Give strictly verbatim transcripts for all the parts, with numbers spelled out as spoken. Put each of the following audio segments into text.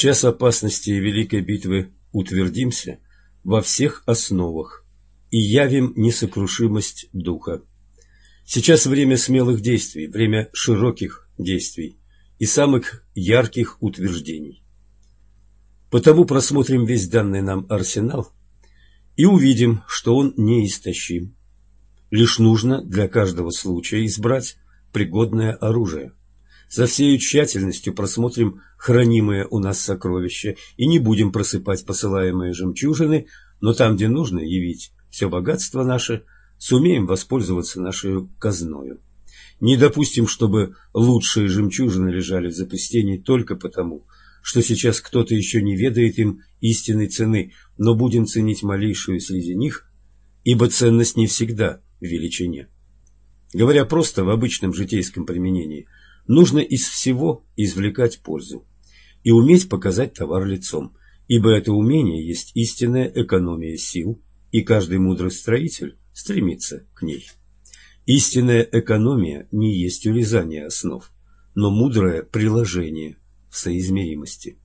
час опасности и великой битвы утвердимся во всех основах и явим несокрушимость духа. Сейчас время смелых действий, время широких действий и самых ярких утверждений. Потому просмотрим весь данный нам арсенал и увидим, что он неистощим. Лишь нужно для каждого случая избрать пригодное оружие. Со всей тщательностью просмотрим хранимые у нас сокровища и не будем просыпать посылаемые жемчужины, но там, где нужно явить все богатство наше, сумеем воспользоваться нашей казною. Не допустим, чтобы лучшие жемчужины лежали в запустении только потому, что сейчас кто-то еще не ведает им истинной цены, но будем ценить малейшую среди них, ибо ценность не всегда в величине. Говоря просто в обычном житейском применении, нужно из всего извлекать пользу и уметь показать товар лицом, ибо это умение есть истинная экономия сил, и каждый мудрый строитель стремится к ней. Истинная экономия не есть урезание основ, но мудрое приложение в соизмеримости.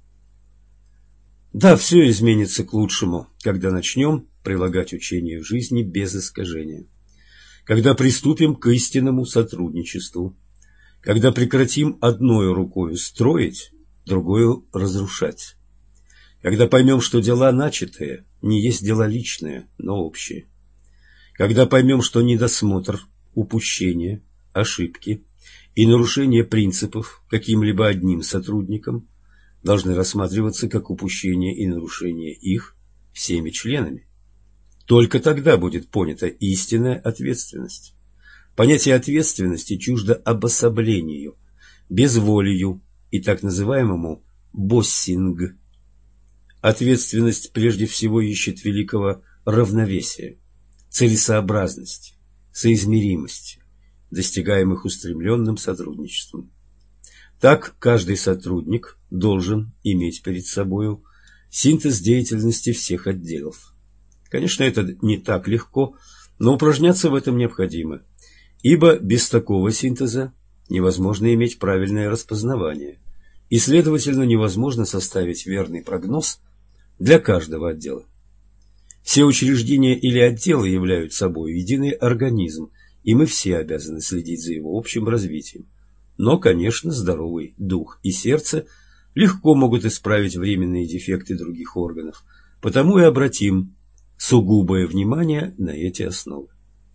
Да, все изменится к лучшему, когда начнем прилагать учение в жизни без искажения, когда приступим к истинному сотрудничеству, когда прекратим одной рукой строить, другой разрушать, когда поймем, что дела начатые не есть дела личные, но общие, когда поймем, что недосмотр, упущение, ошибки и нарушение принципов каким-либо одним сотрудником должны рассматриваться как упущение и нарушение их всеми членами. Только тогда будет понята истинная ответственность. Понятие ответственности чуждо обособлению, безволию и так называемому боссинг. Ответственность прежде всего ищет великого равновесия, целесообразности, соизмеримости, достигаемых устремленным сотрудничеством. Так каждый сотрудник должен иметь перед собою синтез деятельности всех отделов. Конечно, это не так легко, но упражняться в этом необходимо, ибо без такого синтеза невозможно иметь правильное распознавание, и, следовательно, невозможно составить верный прогноз для каждого отдела. Все учреждения или отделы являются собой единый организм, и мы все обязаны следить за его общим развитием. Но, конечно, здоровый дух и сердце легко могут исправить временные дефекты других органов, потому и обратим сугубое внимание на эти основы.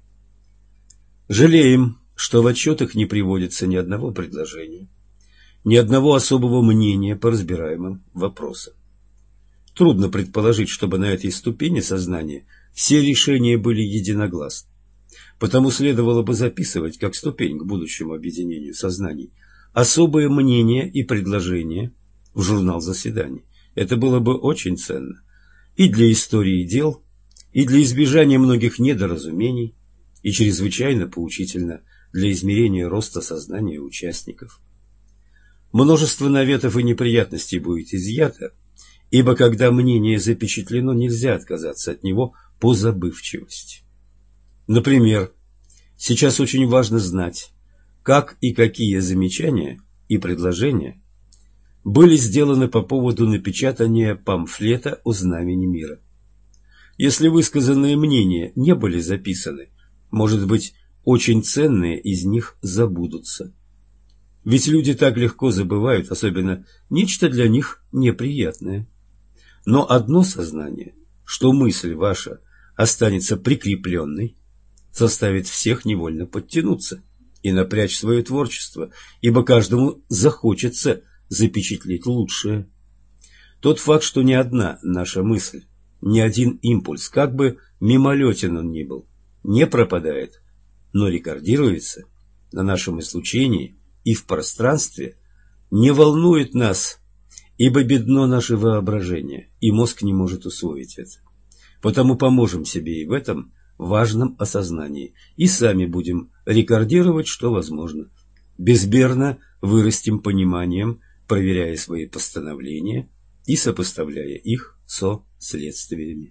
Жалеем, что в отчетах не приводится ни одного предложения, ни одного особого мнения по разбираемым вопросам. Трудно предположить, чтобы на этой ступени сознания все решения были единогласны. Потому следовало бы записывать, как ступень к будущему объединению сознаний, особые мнения и предложения в журнал заседаний. Это было бы очень ценно и для истории дел, и для избежания многих недоразумений, и чрезвычайно поучительно для измерения роста сознания участников. Множество наветов и неприятностей будет изъято, ибо когда мнение запечатлено, нельзя отказаться от него по забывчивости. Например, сейчас очень важно знать, как и какие замечания и предложения были сделаны по поводу напечатания памфлета о знамени мира. Если высказанные мнения не были записаны, может быть, очень ценные из них забудутся. Ведь люди так легко забывают, особенно нечто для них неприятное. Но одно сознание, что мысль ваша останется прикрепленной, заставит всех невольно подтянуться и напрячь свое творчество, ибо каждому захочется запечатлеть лучшее. Тот факт, что ни одна наша мысль, ни один импульс, как бы мимолетен он ни был, не пропадает, но рекордируется на нашем излучении и в пространстве, не волнует нас, ибо бедно наше воображение, и мозг не может усвоить это. Потому поможем себе и в этом важном осознании, и сами будем рекордировать, что возможно. Безмерно вырастим пониманием, проверяя свои постановления и сопоставляя их со следствиями.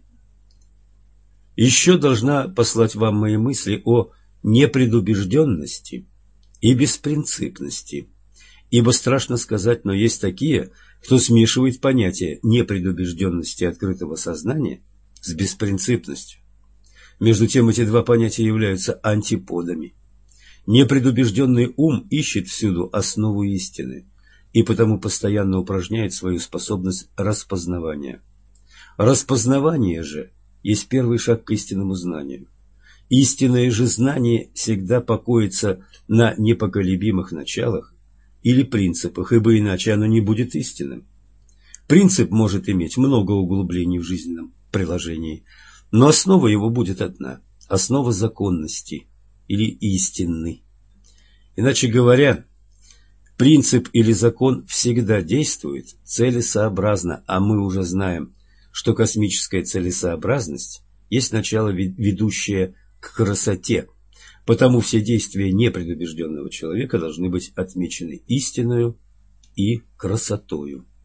Еще должна послать вам мои мысли о непредубежденности и беспринципности, ибо страшно сказать, но есть такие, кто смешивает понятия непредубежденности открытого сознания с беспринципностью. Между тем, эти два понятия являются антиподами. Непредубежденный ум ищет всюду основу истины и потому постоянно упражняет свою способность распознавания. Распознавание же есть первый шаг к истинному знанию. Истинное же знание всегда покоится на непоколебимых началах или принципах, ибо иначе оно не будет истинным. Принцип может иметь много углублений в жизненном приложении, но основа его будет одна – основа законности или истины. Иначе говоря, принцип или закон всегда действует целесообразно, а мы уже знаем, что космическая целесообразность есть начало, ведущее к красоте, потому все действия непредубежденного человека должны быть отмечены истиною и красотою.